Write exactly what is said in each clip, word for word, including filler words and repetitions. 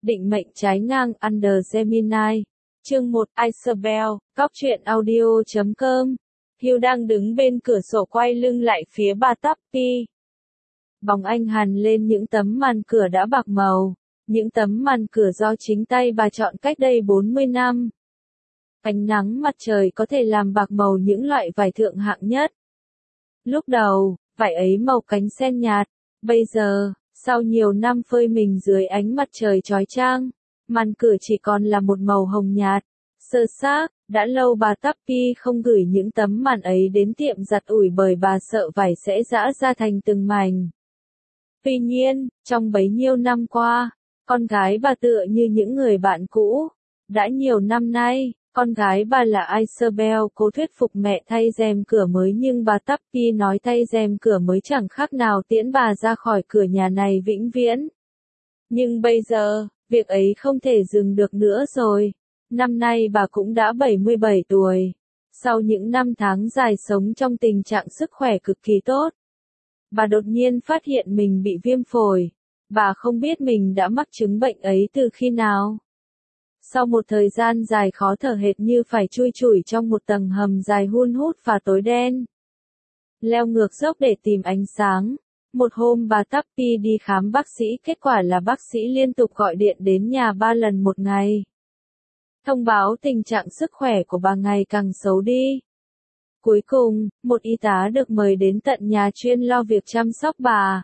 Định mệnh trái ngang Under Gemini. Chương một, Isabel, Cóc truyện audio chấm com. Hugh đang đứng bên cửa sổ quay lưng lại phía bà Tuppy. Bóng anh hằn lên những tấm màn cửa đã bạc màu. Những tấm màn cửa do chính tay bà chọn cách đây bốn mươi năm. Ánh nắng mặt trời có thể làm bạc màu những loại vải thượng hạng nhất. Lúc đầu, vải ấy màu cánh sen nhạt. Bây giờ, sau nhiều năm phơi mình dưới ánh mặt trời chói chang, màn cửa chỉ còn là một màu hồng nhạt, sơ xác. Đã lâu bà Tuppy không gửi những tấm màn ấy đến tiệm giặt ủi bởi bà sợ vải sẽ giã ra thành từng mảnh. Tuy nhiên, trong bấy nhiêu năm qua, con gái bà tựa như những người bạn cũ. Đã nhiều năm nay, con gái bà là Isabel cố thuyết phục mẹ thay rèm cửa mới, nhưng bà Tuppy nói thay rèm cửa mới chẳng khác nào tiễn bà ra khỏi cửa nhà này vĩnh viễn. Nhưng bây giờ, việc ấy không thể dừng được nữa rồi. Năm nay bà cũng đã bảy mươi bảy tuổi. Sau những năm tháng dài sống trong tình trạng sức khỏe cực kỳ tốt, bà đột nhiên phát hiện mình bị viêm phổi. Bà không biết mình đã mắc chứng bệnh ấy từ khi nào. Sau một thời gian dài khó thở hệt như phải chui chủi trong một tầng hầm dài hun hút và tối đen. Leo ngược dốc để tìm ánh sáng. Một hôm bà Tuppy đi khám bác sĩ, kết quả là bác sĩ liên tục gọi điện đến nhà ba lần một ngày. Thông báo tình trạng sức khỏe của bà ngày càng xấu đi. Cuối cùng, một y tá được mời đến tận nhà chuyên lo việc chăm sóc bà.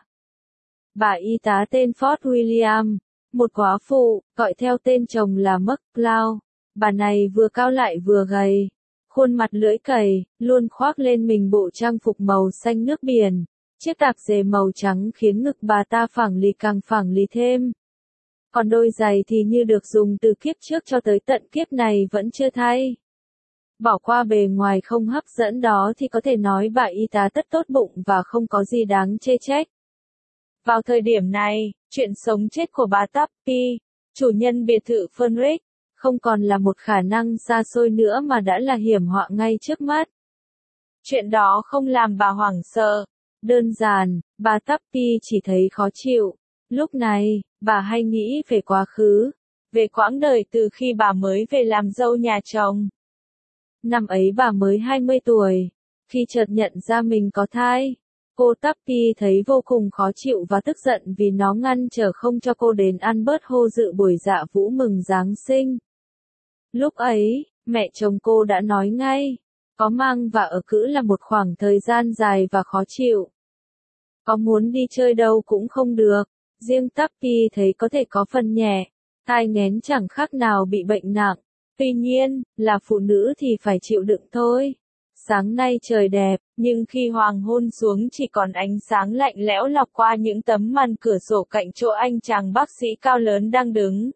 Bà y tá tên Fort William, một góa phụ, gọi theo tên chồng là McCloud. Bà này vừa cao lại vừa gầy, khuôn mặt lưỡi cày, luôn khoác lên mình bộ trang phục màu xanh nước biển. Chiếc tạp dề màu trắng khiến ngực bà ta phẳng lì càng phẳng lì thêm. Còn đôi giày thì như được dùng từ kiếp trước cho tới tận kiếp này vẫn chưa thay. Bỏ qua bề ngoài không hấp dẫn đó thì có thể nói bà y tá tất tốt bụng và không có gì đáng chê trách. Vào thời điểm này, chuyện sống chết của bà Tuppy, chủ nhân biệt thự Fenwick, không còn là một khả năng xa xôi nữa mà đã là hiểm họa ngay trước mắt. Chuyện đó không làm bà hoảng sợ. Đơn giản, bà Tuppy chỉ thấy khó chịu. Lúc này, bà hay nghĩ về quá khứ, về quãng đời từ khi bà mới về làm dâu nhà chồng. Năm ấy bà mới hai mươi tuổi, khi chợt nhận ra mình có thai. Cô Tuppy thấy vô cùng khó chịu và tức giận vì nó ngăn trở không cho cô đến ăn bớt hô dự buổi dạ vũ mừng Giáng sinh. Lúc ấy, mẹ chồng cô đã nói ngay, có mang và ở cữ là một khoảng thời gian dài và khó chịu. Có muốn đi chơi đâu cũng không được. Riêng Tuppy thấy có thể có phần nhẹ, thai nghén chẳng khác nào bị bệnh nặng. Tuy nhiên, là phụ nữ thì phải chịu đựng thôi. Sáng nay trời đẹp, nhưng khi hoàng hôn xuống chỉ còn ánh sáng lạnh lẽo lọc qua những tấm màn cửa sổ cạnh chỗ anh chàng bác sĩ cao lớn đang đứng.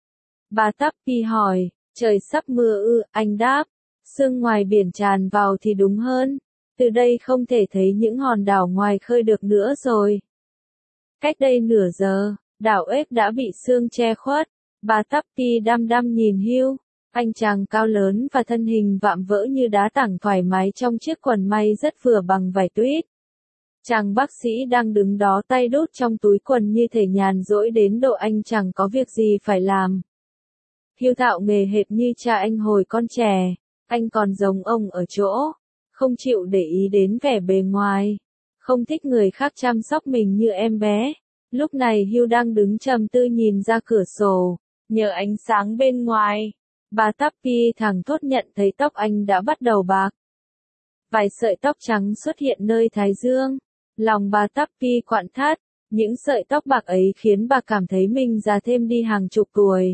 Bà Tuppy hỏi, trời sắp mưa ư? Anh đáp, sương ngoài biển tràn vào thì đúng hơn. Từ đây không thể thấy những hòn đảo ngoài khơi được nữa rồi. Cách đây nửa giờ, đảo ếch đã bị sương che khuất. Bà Tuppy đăm đăm nhìn Hugh, anh chàng cao lớn và thân hình vạm vỡ như đá tảng thoải mái trong chiếc quần may rất vừa bằng vải tuyết. Chàng bác sĩ đang đứng đó tay đút trong túi quần như thể nhàn rỗi đến độ anh chẳng có việc gì phải làm. Hugh thạo nghề hệt như cha anh hồi con trẻ, anh còn giống ông ở chỗ, không chịu để ý đến vẻ bề ngoài. Không thích người khác chăm sóc mình như em bé. Lúc này Hugh đang đứng trầm tư nhìn ra cửa sổ, nhờ ánh sáng bên ngoài. Bà Tuppy thẳng thốt nhận thấy tóc anh đã bắt đầu bạc. Vài sợi tóc trắng xuất hiện nơi thái dương. Lòng bà Tuppy quặn thắt, những sợi tóc bạc ấy khiến bà cảm thấy mình già thêm đi hàng chục tuổi.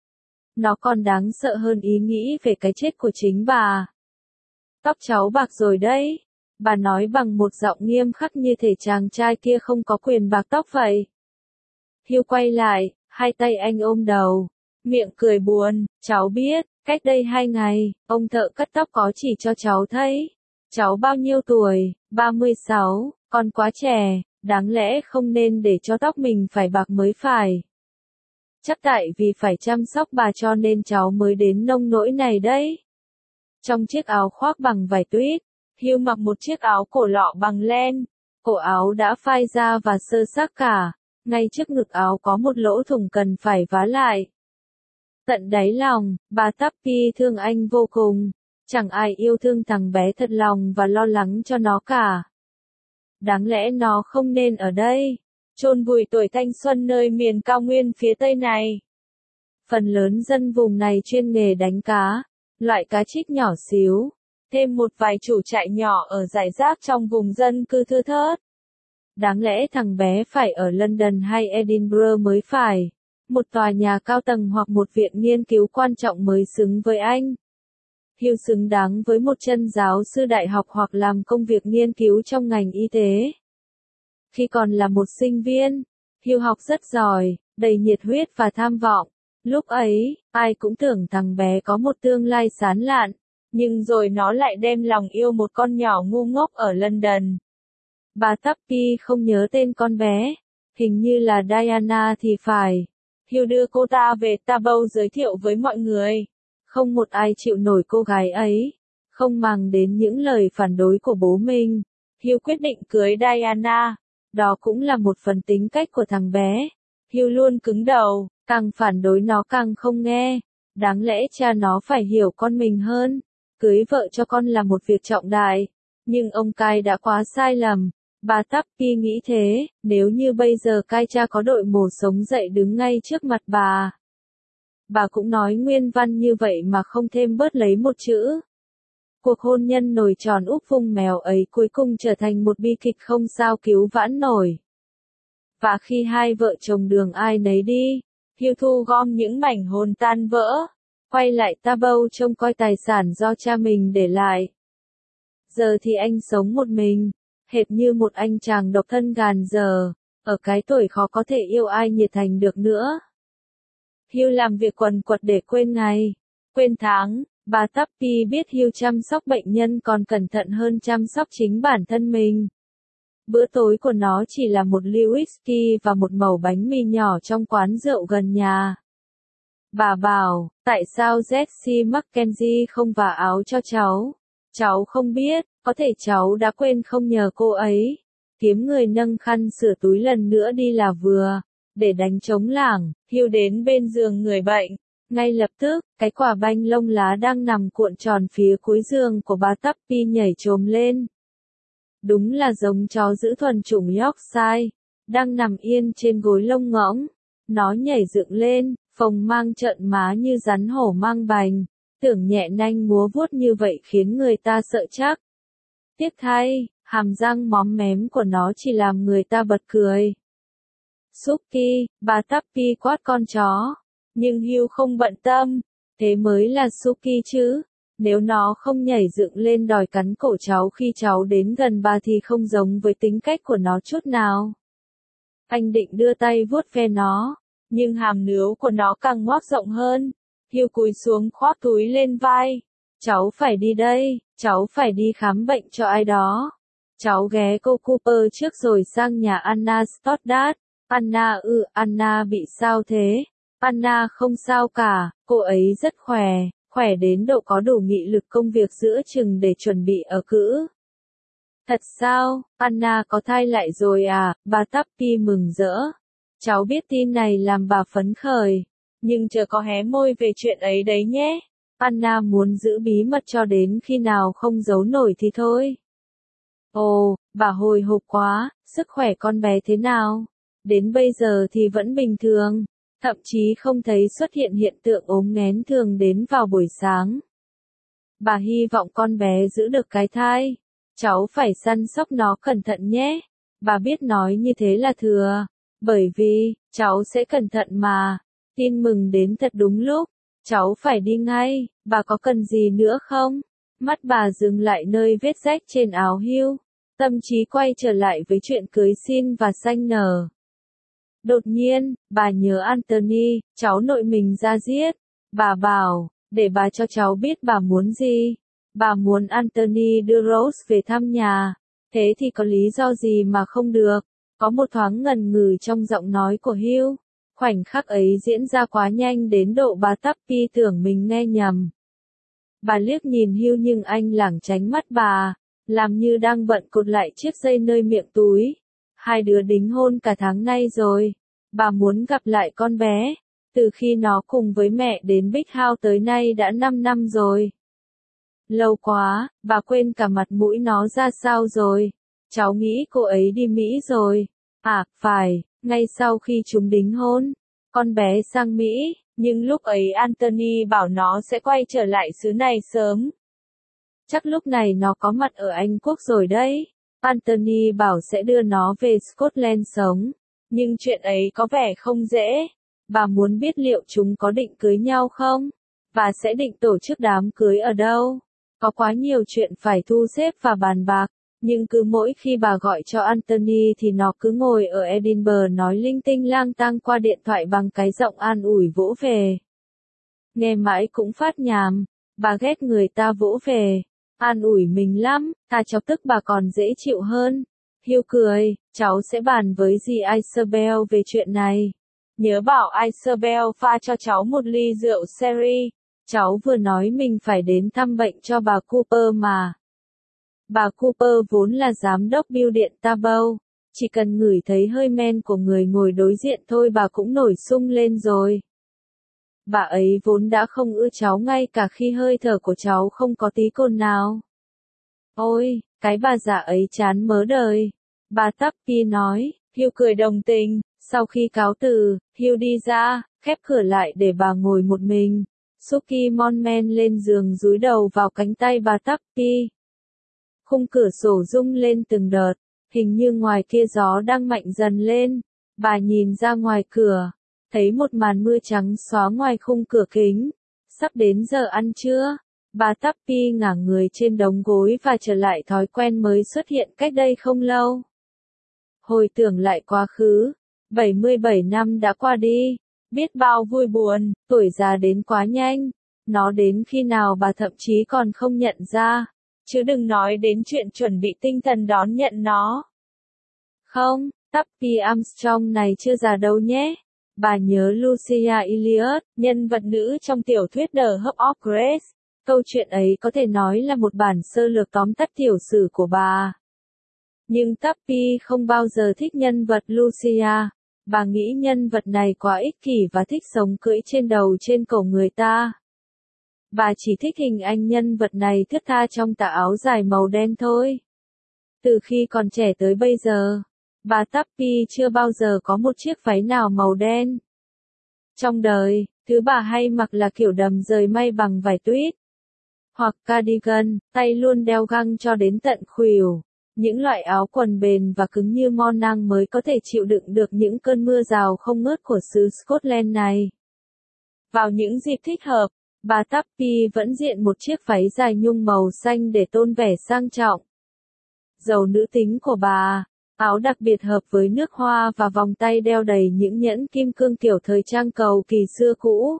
Nó còn đáng sợ hơn ý nghĩ về cái chết của chính bà. Tóc cháu bạc rồi đấy. Bà nói bằng một giọng nghiêm khắc như thể chàng trai kia không có quyền bạc tóc vậy. Hugh quay lại, hai tay anh ôm đầu, miệng cười buồn, cháu biết, cách đây hai ngày, ông thợ cắt tóc có chỉ cho cháu thấy. Cháu bao nhiêu tuổi? ba mươi sáu, còn quá trẻ, đáng lẽ không nên để cho tóc mình phải bạc mới phải. Chắc tại vì phải chăm sóc bà cho nên cháu mới đến nông nỗi này đấy. Trong chiếc áo khoác bằng vải tuyết, Hugh mặc một chiếc áo cổ lọ bằng len, cổ áo đã phai ra và xơ xác cả, ngay trước ngực áo có một lỗ thủng cần phải vá lại. Tận đáy lòng, bà Tappy thương anh vô cùng. Chẳng ai yêu thương thằng bé thật lòng và lo lắng cho nó cả. Đáng lẽ nó không nên ở đây, chôn vùi tuổi thanh xuân nơi miền cao nguyên phía tây này. Phần lớn dân vùng này chuyên nghề đánh cá, loại cá trích nhỏ xíu, thêm một vài chủ trại nhỏ ở rải rác trong vùng dân cư thưa thớt. Đáng lẽ thằng bé phải ở London hay Edinburgh mới phải, một tòa nhà cao tầng hoặc một viện nghiên cứu quan trọng mới xứng với anh. Hugh xứng đáng với một chân giáo sư đại học hoặc làm công việc nghiên cứu trong ngành y tế. Khi còn là một sinh viên, Hugh học rất giỏi, đầy nhiệt huyết và tham vọng. Lúc ấy, ai cũng tưởng thằng bé có một tương lai sáng lạn, nhưng rồi nó lại đem lòng yêu một con nhỏ ngu ngốc ở London. Bà Tappy không nhớ tên con bé, hình như là Diana thì phải. Hugh đưa cô ta về Tabou giới thiệu với mọi người. Không một ai chịu nổi cô gái ấy, không màng đến những lời phản đối của bố mình. Hugh quyết định cưới Diana, đó cũng là một phần tính cách của thằng bé. Hugh luôn cứng đầu, càng phản đối nó càng không nghe. Đáng lẽ cha nó phải hiểu con mình hơn. Cưới vợ cho con là một việc trọng đại, nhưng ông cai đã quá sai lầm. Bà Tappy nghĩ thế, nếu như bây giờ cai cha có đội mổ sống dậy đứng ngay trước mặt bà. Bà cũng nói nguyên văn như vậy mà không thêm bớt lấy một chữ. Cuộc hôn nhân nồi tròn úp vung mèo ấy cuối cùng trở thành một bi kịch không sao cứu vãn nổi. Và khi hai vợ chồng đường ai nấy đi, Hugh thu gom những mảnh hồn tan vỡ, quay lại Tabou trông coi tài sản do cha mình để lại. Giờ thì anh sống một mình, hệt như một anh chàng độc thân gàn giờ, ở cái tuổi khó có thể yêu ai nhiệt thành được nữa. Hugh làm việc quần quật để quên ngày, quên tháng. Bà Tappy biết Hugh chăm sóc bệnh nhân còn cẩn thận hơn chăm sóc chính bản thân mình. Bữa tối của nó chỉ là một ly whisky và một mẩu bánh mì nhỏ trong quán rượu gần nhà. Bà bảo, tại sao Jessie Mackenzie không vả áo cho cháu? Cháu không biết, có thể cháu đã quên không nhờ cô ấy. Kiếm người nâng khăn sửa túi lần nữa đi là vừa, để đánh trống lảng. Hugh đến bên giường người bệnh. Ngay lập tức, cái quả banh lông lá đang nằm cuộn tròn phía cuối giường của bà Tappy nhảy chồm lên. Đúng là giống chó giữ thuần chủng Yorkshire, đang nằm yên trên gối lông ngỗng. Nó nhảy dựng lên, phồng mang trợn má như rắn hổ mang bành, tưởng nhẹ nanh múa vuốt như vậy khiến người ta sợ chắc. Tiếc thay, hàm răng móm mém của nó chỉ làm người ta bật cười. Suki, bà Tappy quát con chó. Nhưng Hugh không bận tâm, thế mới là Suki chứ. Nếu nó không nhảy dựng lên đòi cắn cổ cháu khi cháu đến gần bà thì không giống với tính cách của nó chút nào. Anh định đưa tay vuốt ve nó, nhưng hàm nướu của nó càng ngoác rộng hơn. Hugh cúi xuống khoác túi lên vai. Cháu phải đi đây, cháu phải đi khám bệnh cho ai đó. Cháu ghé cô Cooper trước rồi sang nhà Anna Stoddard. Anna ư, Anna bị sao thế? Anna không sao cả, cô ấy rất khỏe, khỏe đến độ có đủ nghị lực công việc giữa chừng để chuẩn bị ở cữ. Thật sao, Anna có thai lại rồi à? Bà Tappy mừng rỡ. Cháu biết tin này làm bà phấn khởi, nhưng chờ có hé môi về chuyện ấy đấy nhé. Anna muốn giữ bí mật cho đến khi nào không giấu nổi thì thôi. Ồ, bà hồi hộp quá, sức khỏe con bé thế nào? Đến bây giờ thì vẫn bình thường. Thậm chí không thấy xuất hiện hiện tượng ốm nghén thường đến vào buổi sáng. Bà hy vọng con bé giữ được cái thai. Cháu phải săn sóc nó cẩn thận nhé. Bà biết nói như thế là thừa. Bởi vì, cháu sẽ cẩn thận mà. Tin mừng đến thật đúng lúc. Cháu phải đi ngay. Bà có cần gì nữa không? Mắt bà dừng lại nơi vết rách trên áo Hugh. Tâm trí quay trở lại với chuyện cưới xin và sanh nở. Đột nhiên, bà nhớ Anthony, cháu nội mình ra giết. Bà bảo, để bà cho cháu biết bà muốn gì. Bà muốn Anthony đưa Rose về thăm nhà. Thế thì có lý do gì mà không được? Có một thoáng ngần ngừ trong giọng nói của Hugh. Khoảnh khắc ấy diễn ra quá nhanh đến độ bà Tappy tưởng mình nghe nhầm. Bà liếc nhìn Hugh nhưng anh lảng tránh mắt bà, làm như đang bận cột lại chiếc dây nơi miệng túi. Hai đứa đính hôn cả tháng nay rồi. Bà muốn gặp lại con bé. Từ khi nó cùng với mẹ đến Big House tới nay đã năm năm rồi. Lâu quá, bà quên cả mặt mũi nó ra sao rồi. Cháu nghĩ cô ấy đi Mỹ rồi. À, phải, ngay sau khi chúng đính hôn, con bé sang Mỹ, nhưng lúc ấy Anthony bảo nó sẽ quay trở lại xứ này sớm. Chắc lúc này nó có mặt ở Anh Quốc rồi đấy. Anthony bảo sẽ đưa nó về Scotland sống. Nhưng chuyện ấy có vẻ không dễ. Bà muốn biết liệu chúng có định cưới nhau không? Và sẽ định tổ chức đám cưới ở đâu? Có quá nhiều chuyện phải thu xếp và bàn bạc. Nhưng cứ mỗi khi bà gọi cho Anthony thì nó cứ ngồi ở Edinburgh nói linh tinh lang tang qua điện thoại bằng cái giọng an ủi vỗ về. Nghe mãi cũng phát nhàm. Bà ghét người ta vỗ về. An ủi mình lắm, ta chọc tức bà còn dễ chịu hơn. Hiếu cười, cháu sẽ bàn với dì Isabel về chuyện này. Nhớ bảo Isabel pha cho cháu một ly rượu sherry. Cháu vừa nói mình phải đến thăm bệnh cho bà Cooper mà. Bà Cooper vốn là giám đốc bưu điện Tabou. Chỉ cần ngửi thấy hơi men của người ngồi đối diện thôi bà cũng nổi sung lên rồi. Bà ấy vốn đã không ưa cháu ngay cả khi hơi thở của cháu không có tí cồn nào. Ôi, cái bà già ấy chán mớ đời. Bà Tappy nói, Hugh cười đồng tình. Sau khi cáo từ, Hugh đi ra, khép cửa lại để bà ngồi một mình. Suki mon men lên giường dúi đầu vào cánh tay bà Tappy. Khung cửa sổ rung lên từng đợt, hình như ngoài kia gió đang mạnh dần lên. Bà nhìn ra ngoài cửa, thấy một màn mưa trắng xóa ngoài khung cửa kính. Sắp đến giờ ăn trưa, bà Tappy ngả người trên đống gối và trở lại thói quen mới xuất hiện cách đây không lâu. Hồi tưởng lại quá khứ, bảy mươi bảy năm đã qua đi, biết bao vui buồn, tuổi già đến quá nhanh. Nó đến khi nào bà thậm chí còn không nhận ra. Chứ đừng nói đến chuyện chuẩn bị tinh thần đón nhận nó. Không, Tappy Armstrong này chưa già đâu nhé. Bà nhớ Lucia Elliot, nhân vật nữ trong tiểu thuyết The Hope of Grace. Câu chuyện ấy có thể nói là một bản sơ lược tóm tắt tiểu sử của bà. Nhưng Tappy không bao giờ thích nhân vật Lucia. Bà nghĩ nhân vật này quá ích kỷ và thích sống cưỡi trên đầu trên cổ người ta. Bà chỉ thích hình ảnh nhân vật này thướt tha trong tà áo dài màu đen thôi. Từ khi còn trẻ tới bây giờ, bà Tappy chưa bao giờ có một chiếc váy nào màu đen. Trong đời, thứ bà hay mặc là kiểu đầm rời may bằng vải tuyết. Hoặc cardigan, tay luôn đeo găng cho đến tận khuỷu. Những loại áo quần bền và cứng như mo nang mới có thể chịu đựng được những cơn mưa rào không ngớt của xứ Scotland này. Vào những dịp thích hợp, bà Tappy vẫn diện một chiếc váy dài nhung màu xanh để tôn vẻ sang trọng. Giàu nữ tính của bà, áo đặc biệt hợp với nước hoa và vòng tay đeo đầy những nhẫn kim cương kiểu thời trang cầu kỳ xưa cũ.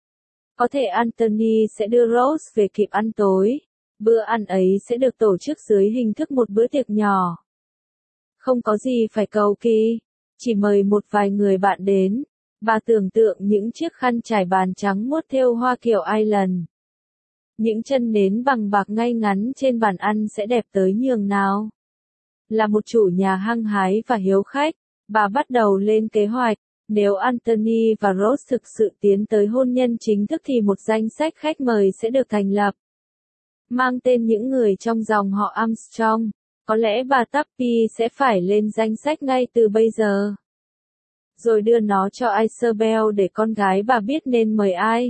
Có thể Anthony sẽ đưa Rose về kịp ăn tối. Bữa ăn ấy sẽ được tổ chức dưới hình thức một bữa tiệc nhỏ. Không có gì phải cầu kỳ, chỉ mời một vài người bạn đến. Bà tưởng tượng những chiếc khăn trải bàn trắng muốt thêu hoa kiểu Ireland. Những chân nến bằng bạc ngay ngắn trên bàn ăn sẽ đẹp tới nhường nào. Là một chủ nhà hăng hái và hiếu khách, bà bắt đầu lên kế hoạch. Nếu Anthony và Rose thực sự tiến tới hôn nhân chính thức thì một danh sách khách mời sẽ được thành lập. Mang tên những người trong dòng họ Armstrong, có lẽ bà Tappy sẽ phải lên danh sách ngay từ bây giờ. Rồi đưa nó cho Isabel để con gái bà biết nên mời ai.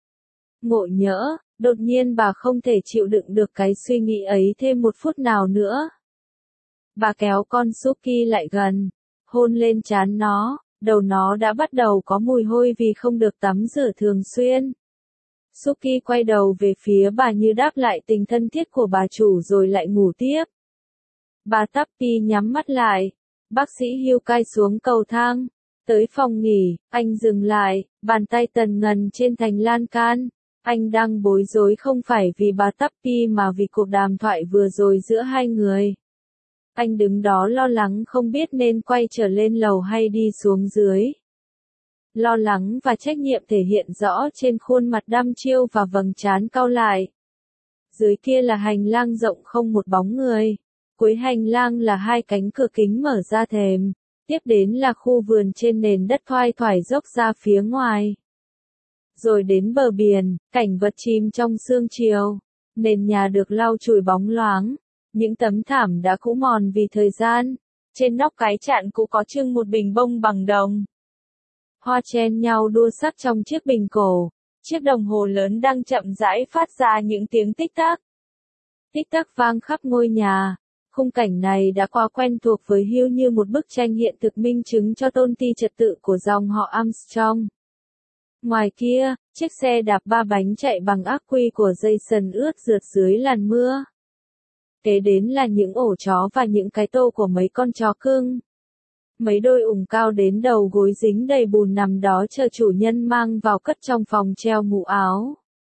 Ngộ nhỡ, đột nhiên bà không thể chịu đựng được cái suy nghĩ ấy thêm một phút nào nữa. Bà kéo con Suki lại gần, hôn lên trán nó, đầu nó đã bắt đầu có mùi hôi vì không được tắm rửa thường xuyên. Suki quay đầu về phía bà như đáp lại tình thân thiết của bà chủ rồi lại ngủ tiếp. Bà Tappy nhắm mắt lại. Bác sĩ Hugh cai xuống cầu thang. Tới phòng nghỉ, anh dừng lại, bàn tay tần ngần trên thành lan can. Anh đang bối rối không phải vì bà Tappy mà vì cuộc đàm thoại vừa rồi giữa hai người. Anh đứng đó lo lắng không biết nên quay trở lên lầu hay đi xuống dưới. Lo lắng và trách nhiệm thể hiện rõ trên khuôn mặt đăm chiêu và vầng trán cau lại. Dưới kia là hành lang rộng không một bóng người. Cuối hành lang là hai cánh cửa kính mở ra thềm. Tiếp đến là khu vườn trên nền đất thoai thoải dốc ra phía ngoài. Rồi đến bờ biển, cảnh vật chìm trong sương chiều. Nền nhà được lau chùi bóng loáng. Những tấm thảm đã cũ mòn vì thời gian. Trên nóc cái chạn cũ có trưng một bình bông bằng đồng. Hoa chen nhau đua sắc trong chiếc bình cổ. Chiếc đồng hồ lớn đang chậm rãi phát ra những tiếng tích tắc. Tích tắc vang khắp ngôi nhà. Khung cảnh này đã quá quen thuộc với Hugh như một bức tranh hiện thực minh chứng cho tôn ti trật tự của dòng họ Armstrong. Ngoài kia, chiếc xe đạp ba bánh chạy bằng ắc quy của Jason ướt rượt dưới làn mưa. Kế đến là những ổ chó và những cái tô của mấy con chó cưng. Mấy đôi ủng cao đến đầu gối dính đầy bùn nằm đó chờ chủ nhân mang vào cất trong phòng treo mũ áo.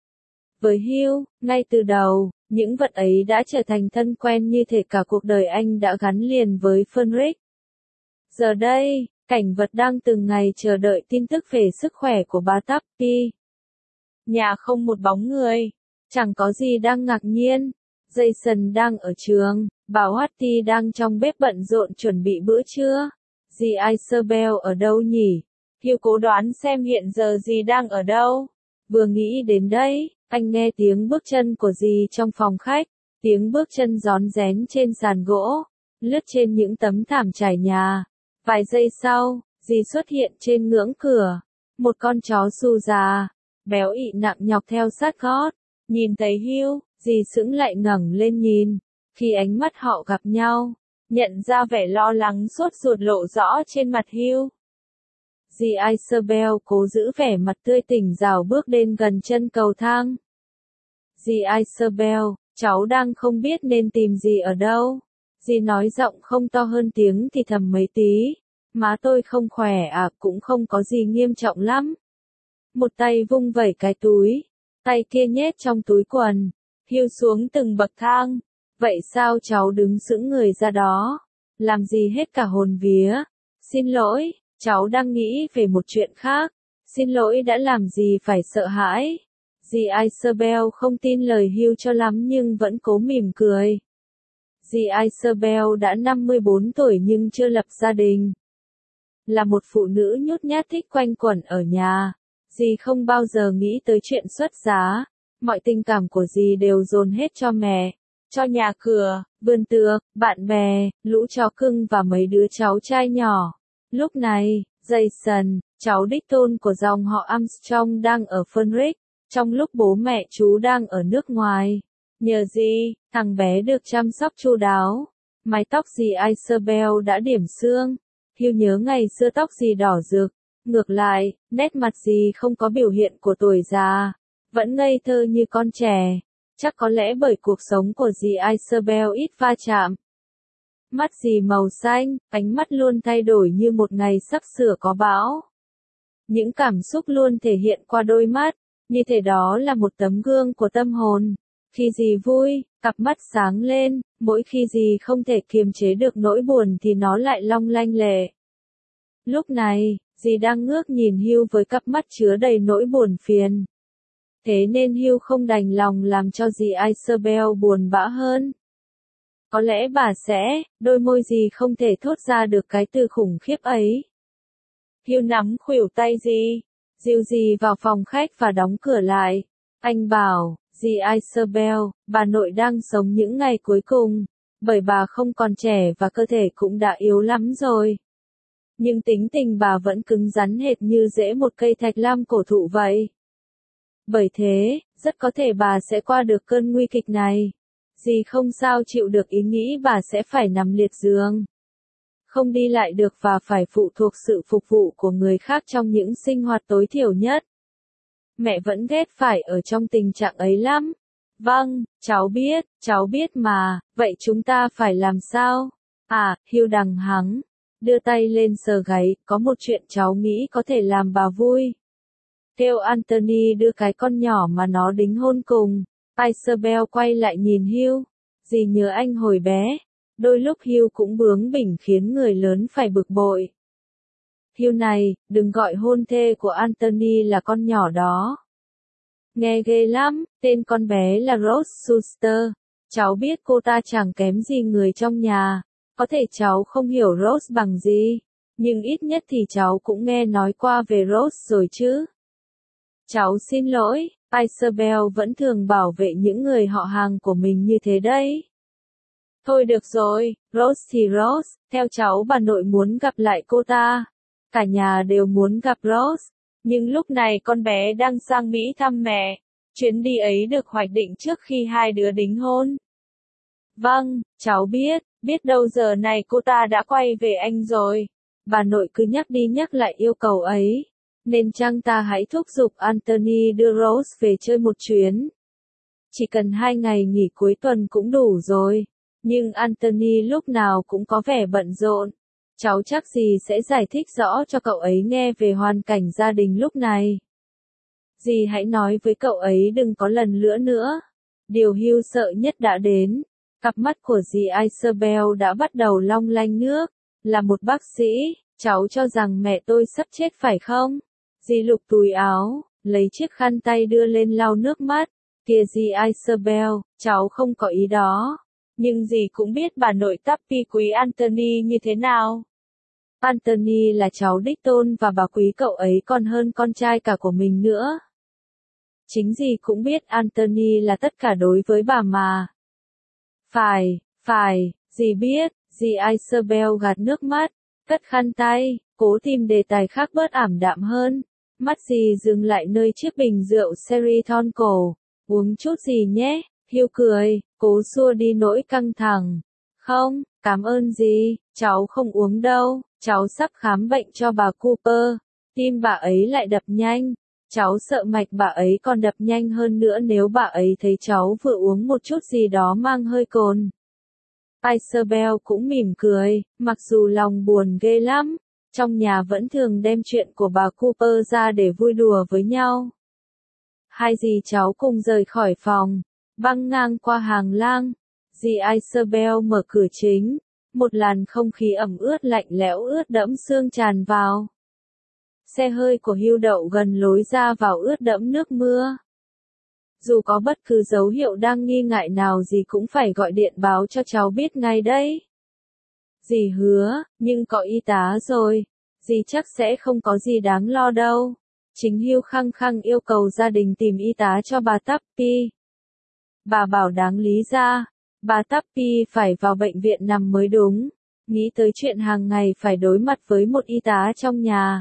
Với Hugh, ngay từ đầu, những vật ấy đã trở thành thân quen như thể cả cuộc đời anh đã gắn liền với Fenric. Giờ đây, cảnh vật đang từng ngày chờ đợi tin tức về sức khỏe của bà Tuppy. Nhà không một bóng người, chẳng có gì đang ngạc nhiên. Jason đang ở trường, bà Watty đang trong bếp bận rộn chuẩn bị bữa trưa. Dì Isabel ở đâu nhỉ? Hugh cố đoán xem hiện giờ dì đang ở đâu. Vừa nghĩ đến đây, anh nghe tiếng bước chân của dì trong phòng khách, tiếng bước chân rón rén trên sàn gỗ, lướt trên những tấm thảm trải nhà. Vài giây sau, dì xuất hiện trên ngưỡng cửa, một con chó xù già, béo ị nặng nhọc theo sát gót. Nhìn thấy Hugh, dì sững lại ngẩng lên nhìn. Khi ánh mắt họ gặp nhau, nhận ra vẻ lo lắng sốt ruột lộ rõ trên mặt Hugh. Dì Isabel cố giữ vẻ mặt tươi tỉnh rào bước đến gần chân cầu thang. Dì Isabel, cháu đang không biết nên tìm dì ở đâu. Dì nói giọng không to hơn tiếng thì thầm mấy tí. Má tôi không khỏe à, cũng không có gì nghiêm trọng lắm. Một tay vung vẩy cái túi, tay kia nhét trong túi quần. Hugh xuống từng bậc thang. Vậy sao cháu đứng sững người ra đó? Làm gì hết cả hồn vía? Xin lỗi, cháu đang nghĩ về một chuyện khác. Xin lỗi đã làm gì phải sợ hãi. Dì Isabel không tin lời Hugh cho lắm nhưng vẫn cố mỉm cười. Dì Isabel đã năm mươi bốn tuổi nhưng chưa lập gia đình. Là một phụ nữ nhút nhát thích quanh quẩn ở nhà. Dì không bao giờ nghĩ tới chuyện xuất giá. Mọi tình cảm của dì đều dồn hết cho mẹ, cho nhà cửa, vườn tược, bạn bè, lũ chó cưng và mấy đứa cháu trai nhỏ. Lúc này, Jason, cháu đích tôn của dòng họ Armstrong đang ở Fenric, trong lúc bố mẹ chú đang ở nước ngoài. Nhờ dì, thằng bé được chăm sóc chu đáo. Mái tóc dì Isabel đã điểm xương. Hugh nhớ ngày xưa tóc dì đỏ rực. Ngược lại, nét mặt dì không có biểu hiện của tuổi già. Vẫn ngây thơ như con trẻ. Chắc có lẽ bởi cuộc sống của dì Isabel ít va chạm. Mắt dì màu xanh, ánh mắt luôn thay đổi như một ngày sắp sửa có bão. Những cảm xúc luôn thể hiện qua đôi mắt, như thể đó là một tấm gương của tâm hồn. Khi dì vui, cặp mắt sáng lên, mỗi khi dì không thể kiềm chế được nỗi buồn thì nó lại long lanh lệ. Lúc này, dì đang ngước nhìn Hugh với cặp mắt chứa đầy nỗi buồn phiền. Thế nên Hugh không đành lòng làm cho dì Isabel buồn bã hơn. Có lẽ bà sẽ, đôi môi dì không thể thốt ra được cái từ khủng khiếp ấy. Hugh nắm khuỷu tay dì, dìu dì vào phòng khách và đóng cửa lại. Anh bảo, dì Isabel, bà nội đang sống những ngày cuối cùng, bởi bà không còn trẻ và cơ thể cũng đã yếu lắm rồi. Nhưng tính tình bà vẫn cứng rắn hệt như rễ một cây thạch lam cổ thụ vậy. Bởi thế, rất có thể bà sẽ qua được cơn nguy kịch này. Dì không sao chịu được ý nghĩ bà sẽ phải nằm liệt giường. Không đi lại được và phải phụ thuộc sự phục vụ của người khác trong những sinh hoạt tối thiểu nhất. Mẹ vẫn ghét phải ở trong tình trạng ấy lắm. Vâng, cháu biết, cháu biết mà, vậy chúng ta phải làm sao? À, Hugh đằng hắng, đưa tay lên sờ gáy, có một chuyện cháu nghĩ có thể làm bà vui. Kêu Anthony đưa cái con nhỏ mà nó đính hôn cùng. Isabel quay lại nhìn Hugh. Dì nhớ anh hồi bé. Đôi lúc Hugh cũng bướng bỉnh khiến người lớn phải bực bội. Hugh này, đừng gọi hôn thê của Anthony là con nhỏ đó. Nghe ghê lắm, tên con bé là Rose Schuster. Cháu biết cô ta chẳng kém gì người trong nhà. Có thể cháu không hiểu Rose bằng gì. nhưng ít nhất thì cháu cũng nghe nói qua về Rose rồi chứ. Cháu xin lỗi, Isabel vẫn thường bảo vệ những người họ hàng của mình như thế đấy. Thôi được rồi, Rose thì Rose, theo cháu bà nội muốn gặp lại cô ta. Cả nhà đều muốn gặp Rose, nhưng lúc này con bé đang sang Mỹ thăm mẹ. Chuyến đi ấy được hoạch định trước khi hai đứa đính hôn. Vâng, cháu biết, biết đâu giờ này cô ta đã quay về Anh rồi. Bà nội cứ nhắc đi nhắc lại yêu cầu ấy. Nên chăng ta hãy thúc giục Anthony đưa Rose về chơi một chuyến. Chỉ cần hai ngày nghỉ cuối tuần cũng đủ rồi. Nhưng Anthony lúc nào cũng có vẻ bận rộn. Cháu chắc gì sẽ giải thích rõ cho cậu ấy nghe về hoàn cảnh gia đình lúc này. Dì hãy nói với cậu ấy đừng có lần nữa nữa. Điều Hugh sợ nhất đã đến. Cặp mắt của dì Isabel đã bắt đầu long lanh nước. Là một bác sĩ, cháu cho rằng mẹ tôi sắp chết phải không? Dì lục túi áo, lấy chiếc khăn tay đưa lên lau nước mắt. Kìa dì Isabel, cháu không có ý đó. Nhưng dì cũng biết bà nội Tappy quý Anthony như thế nào. Anthony là cháu đích tôn và bà quý cậu ấy còn hơn con trai cả của mình nữa. Chính dì cũng biết Anthony là tất cả đối với bà mà. Phải, phải, dì biết, dì Isabel gạt nước mắt, cất khăn tay, cố tìm đề tài khác bớt ảm đạm hơn. Mắt dì dừng lại nơi chiếc bình rượu sherry thon cổ. Uống chút gì nhé, Hugh cười, cố xua đi nỗi căng thẳng. Không, cảm ơn dì, cháu không uống đâu, cháu sắp khám bệnh cho bà Cooper. Tim bà ấy lại đập nhanh. Cháu sợ mạch bà ấy còn đập nhanh hơn nữa nếu bà ấy thấy cháu vừa uống một chút gì đó mang hơi cồn. Isabel cũng mỉm cười, mặc dù lòng buồn ghê lắm. Trong nhà vẫn thường đem chuyện của bà Cooper ra để vui đùa với nhau. Hai dì cháu cùng rời khỏi phòng, băng ngang qua hàng lang. Dì Isabel mở cửa chính, một làn không khí ẩm ướt lạnh lẽo ướt đẫm xương tràn vào. Xe hơi của Hugh đậu gần lối ra vào ướt đẫm nước mưa. Dù có bất cứ dấu hiệu đang nghi ngại nào dì cũng phải gọi điện báo cho cháu biết ngay đấy. Dì hứa, nhưng có y tá rồi, dì chắc sẽ không có gì đáng lo đâu. Chính Hugh khăng khăng yêu cầu gia đình tìm y tá cho bà Tappy. Bà bảo đáng lý ra, bà Tappy phải vào bệnh viện nằm mới đúng. Nghĩ tới chuyện hàng ngày phải đối mặt với một y tá trong nhà.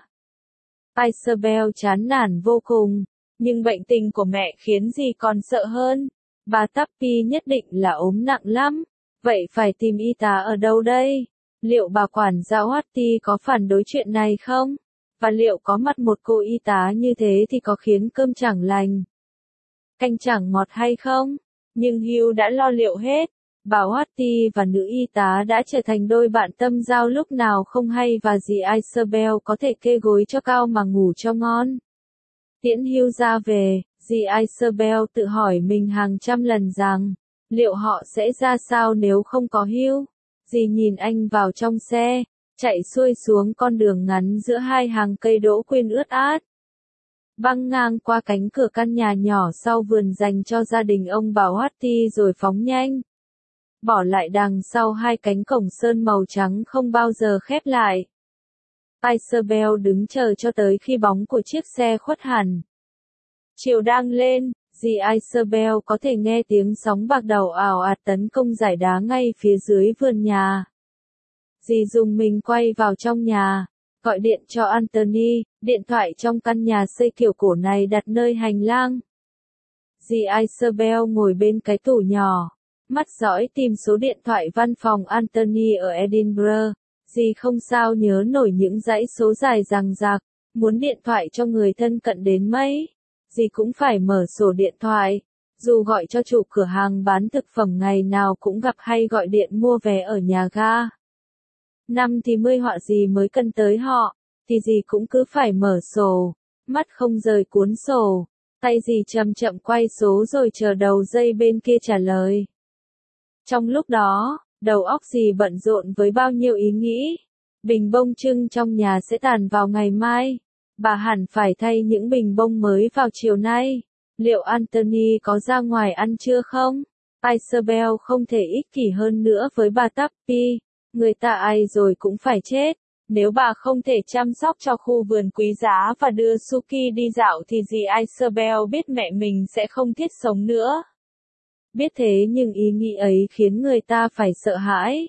Isabel chán nản vô cùng, nhưng bệnh tình của mẹ khiến dì còn sợ hơn. Bà Tappy nhất định là ốm nặng lắm, vậy phải tìm y tá ở đâu đây? Liệu bà quản gia Watty có phản đối chuyện này không? Và liệu có mặt một cô y tá như thế thì có khiến cơm chẳng lành, canh chẳng ngọt hay không? Nhưng Hugh đã lo liệu hết. Bà Watty và nữ y tá đã trở thành đôi bạn tâm giao lúc nào không hay và dì Isabel có thể kê gối cho cao mà ngủ cho ngon. Tiễn Hugh ra về, dì Isabel tự hỏi mình hàng trăm lần rằng, liệu họ sẽ ra sao nếu không có Hugh? Dì nhìn anh vào trong xe, chạy xuôi xuống con đường ngắn giữa hai hàng cây đỗ quyên ướt át. Băng ngang qua cánh cửa căn nhà nhỏ sau vườn dành cho gia đình ông bà Watty rồi phóng nhanh. Bỏ lại đằng sau hai cánh cổng sơn màu trắng không bao giờ khép lại. Isabel đứng chờ cho tới khi bóng của chiếc xe khuất hẳn. Chiều đang lên, dì Isabel có thể nghe tiếng sóng bạc đầu ào ạt tấn công dải đá ngay phía dưới vườn nhà. Dì dùng mình quay vào trong nhà, gọi điện cho Anthony, điện thoại trong căn nhà xây kiểu cổ này đặt nơi hành lang. Dì Isabel ngồi bên cái tủ nhỏ, mắt dõi tìm số điện thoại văn phòng Anthony ở Edinburgh. Dì không sao nhớ nổi những dãy số dài dằng dặc, muốn điện thoại cho người thân cận đến mấy. Dì cũng phải mở sổ điện thoại, dù gọi cho chủ cửa hàng bán thực phẩm ngày nào cũng gặp hay gọi điện mua vé ở nhà ga. Năm thì mươi họ gì mới cần tới họ, thì dì cũng cứ phải mở sổ, mắt không rời cuốn sổ, tay dì chậm chậm quay số rồi chờ đầu dây bên kia trả lời. Trong lúc đó, đầu óc dì bận rộn với bao nhiêu ý nghĩ. Bình bông trưng trong nhà sẽ tàn vào ngày mai. Bà hẳn phải thay những bình bông mới vào chiều nay. Liệu Anthony có ra ngoài ăn trưa không? Isabel không thể ích kỷ hơn nữa với bà Tappy. Người ta ai rồi cũng phải chết. Nếu bà không thể chăm sóc cho khu vườn quý giá và đưa Suki đi dạo thì dì Isabel biết mẹ mình sẽ không thiết sống nữa. Biết thế nhưng ý nghĩ ấy khiến người ta phải sợ hãi.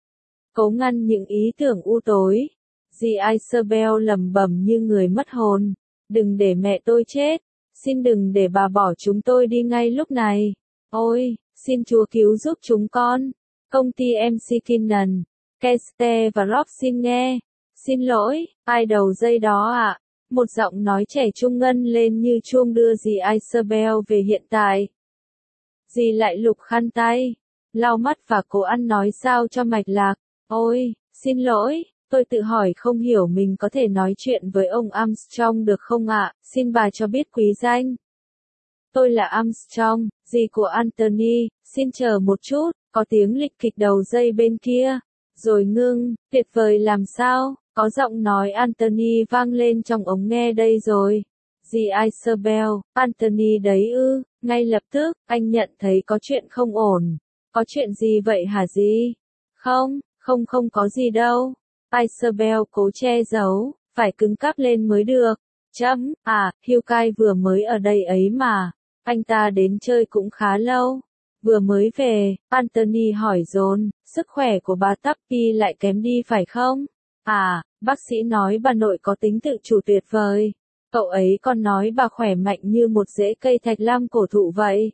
Cố ngăn những ý tưởng u tối, dì Isabel lẩm bẩm như người mất hồn. Đừng để mẹ tôi chết. Xin đừng để bà bỏ chúng tôi đi ngay lúc này. Ôi, xin Chúa cứu giúp chúng con. Công ty em xê Kinnan, Keste và Rob xin nghe. Xin lỗi, ai đầu dây đó ạ? À? Một giọng nói trẻ trung ngân lên như chuông đưa dì Isabel về hiện tại. Dì lại lục khăn tay, lau mắt và cố ăn nói sao cho mạch lạc. Ôi, xin lỗi, tôi tự hỏi không hiểu mình có thể nói chuyện với ông Armstrong được không ạ? À? Xin bà cho biết quý danh. Tôi là Armstrong, dì của Anthony, xin chờ một chút, có tiếng lịch kịch đầu dây bên kia. Rồi ngưng, tuyệt vời làm sao, có giọng nói Anthony vang lên trong ống nghe đây rồi. Dì Isabel, Anthony đấy ư, ngay lập tức, anh nhận thấy có chuyện không ổn. Có chuyện gì vậy hả dì? Không, không không có gì đâu. Isabel cố che giấu, phải cứng cáp lên mới được. Chấm, à, Hugh Kyle vừa mới ở đây ấy mà. Anh ta đến chơi cũng khá lâu. Vừa mới về, Anthony hỏi dồn, sức khỏe của bà Tappy lại kém đi phải không? À, bác sĩ nói bà nội có tính tự chủ tuyệt vời. Cậu ấy còn nói bà khỏe mạnh như một rễ cây thạch lam cổ thụ vậy.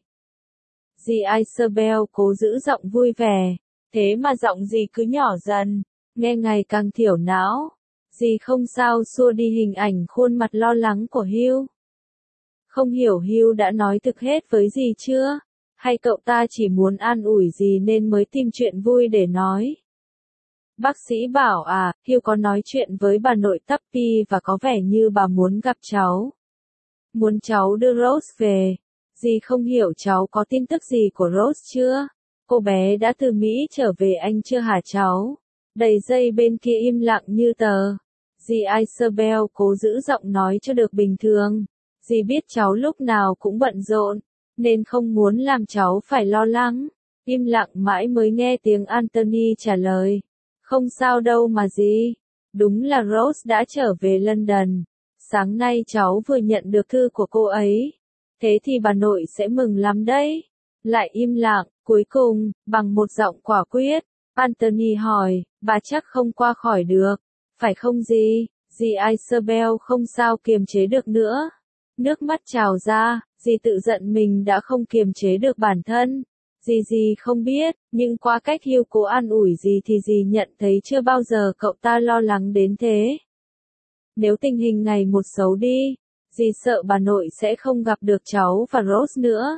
Dì Isabel cố giữ giọng vui vẻ, thế mà giọng dì cứ nhỏ dần, nghe ngày càng thiểu não. Dì không sao xua đi hình ảnh khuôn mặt lo lắng của Hugh. Không hiểu Hugh đã nói thực hết với dì chưa? Hay cậu ta chỉ muốn an ủi dì nên mới tìm chuyện vui để nói? Bác sĩ bảo à, Hugh có nói chuyện với bà nội Tappy và có vẻ như bà muốn gặp cháu. Muốn cháu đưa Rose về. Dì không hiểu cháu có tin tức gì của Rose chưa? Cô bé đã từ Mỹ trở về anh chưa hả cháu? Đầy dây bên kia im lặng như tờ. Dì Isabel cố giữ giọng nói cho được bình thường. Dì biết cháu lúc nào cũng bận rộn, nên không muốn làm cháu phải lo lắng. Im lặng mãi mới nghe tiếng Anthony trả lời. Không sao đâu mà dì. Đúng là Rose đã trở về London. Sáng nay cháu vừa nhận được thư của cô ấy. Thế thì bà nội sẽ mừng lắm đấy. Lại im lặng, cuối cùng, bằng một giọng quả quyết, Anthony hỏi, bà chắc không qua khỏi được, phải không dì? Dì Isabel không sao kiềm chế được nữa. Nước mắt trào ra, dì tự giận mình đã không kiềm chế được bản thân. Dì dì không biết, nhưng qua cách Hugh cố an ủi dì thì dì nhận thấy chưa bao giờ cậu ta lo lắng đến thế. Nếu tình hình ngày một xấu đi, dì sợ bà nội sẽ không gặp được cháu và Rose nữa.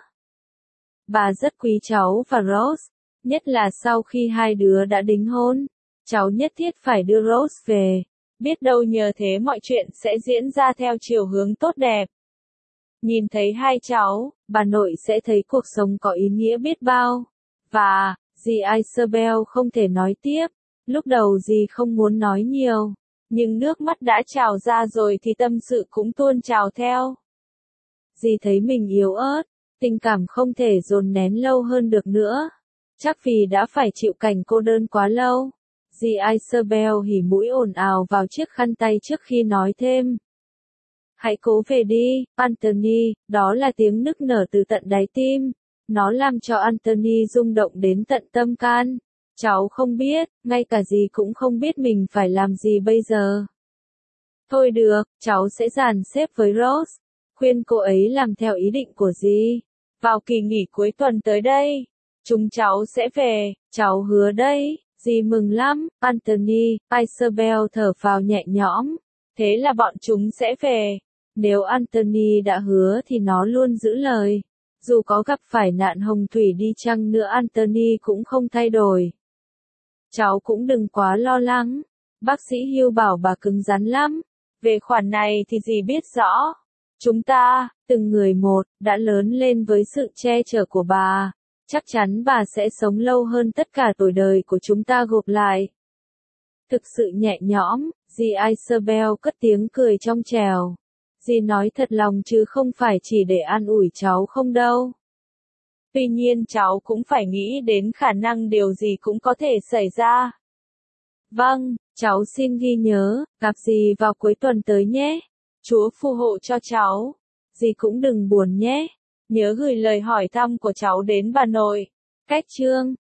Bà rất quý cháu và Rose, nhất là sau khi hai đứa đã đính hôn. Cháu nhất thiết phải đưa Rose về. Biết đâu nhờ thế mọi chuyện sẽ diễn ra theo chiều hướng tốt đẹp. Nhìn thấy hai cháu, bà nội sẽ thấy cuộc sống có ý nghĩa biết bao. Và, dì Isabel không thể nói tiếp. Lúc đầu dì không muốn nói nhiều. Nhưng nước mắt đã trào ra rồi thì tâm sự cũng tuôn trào theo. Dì thấy mình yếu ớt, tình cảm không thể dồn nén lâu hơn được nữa. Chắc vì đã phải chịu cảnh cô đơn quá lâu. Dì Isabel hỉ mũi ồn ào vào chiếc khăn tay trước khi nói thêm. Hãy cố về đi, Anthony, đó là tiếng nức nở từ tận đáy tim. Nó làm cho Anthony rung động đến tận tâm can. Cháu không biết, ngay cả dì cũng không biết mình phải làm gì bây giờ. Thôi được, cháu sẽ dàn xếp với Rose, khuyên cô ấy làm theo ý định của dì. Vào kỳ nghỉ cuối tuần tới đây, chúng cháu sẽ về, cháu hứa đấy, dì mừng lắm. Anthony, Isabel thở phào nhẹ nhõm, thế là bọn chúng sẽ về. Nếu Anthony đã hứa thì nó luôn giữ lời. Dù có gặp phải nạn hồng thủy đi chăng nữa Anthony cũng không thay đổi. Cháu cũng đừng quá lo lắng. Bác sĩ Hugh bảo bà cứng rắn lắm. Về khoản này thì dì biết rõ. Chúng ta, từng người một, đã lớn lên với sự che chở của bà. Chắc chắn bà sẽ sống lâu hơn tất cả tuổi đời của chúng ta gộp lại. Thực sự nhẹ nhõm, dì Isabel cất tiếng cười trong trẻo. Dì nói thật lòng chứ không phải chỉ để an ủi cháu không đâu. Tuy nhiên cháu cũng phải nghĩ đến khả năng điều gì cũng có thể xảy ra. Vâng, Cháu xin ghi nhớ, gặp dì vào cuối tuần tới nhé. Chúa phù hộ cho cháu. Dì cũng đừng buồn nhé. Nhớ gửi lời hỏi thăm của cháu đến bà nội. Cách chương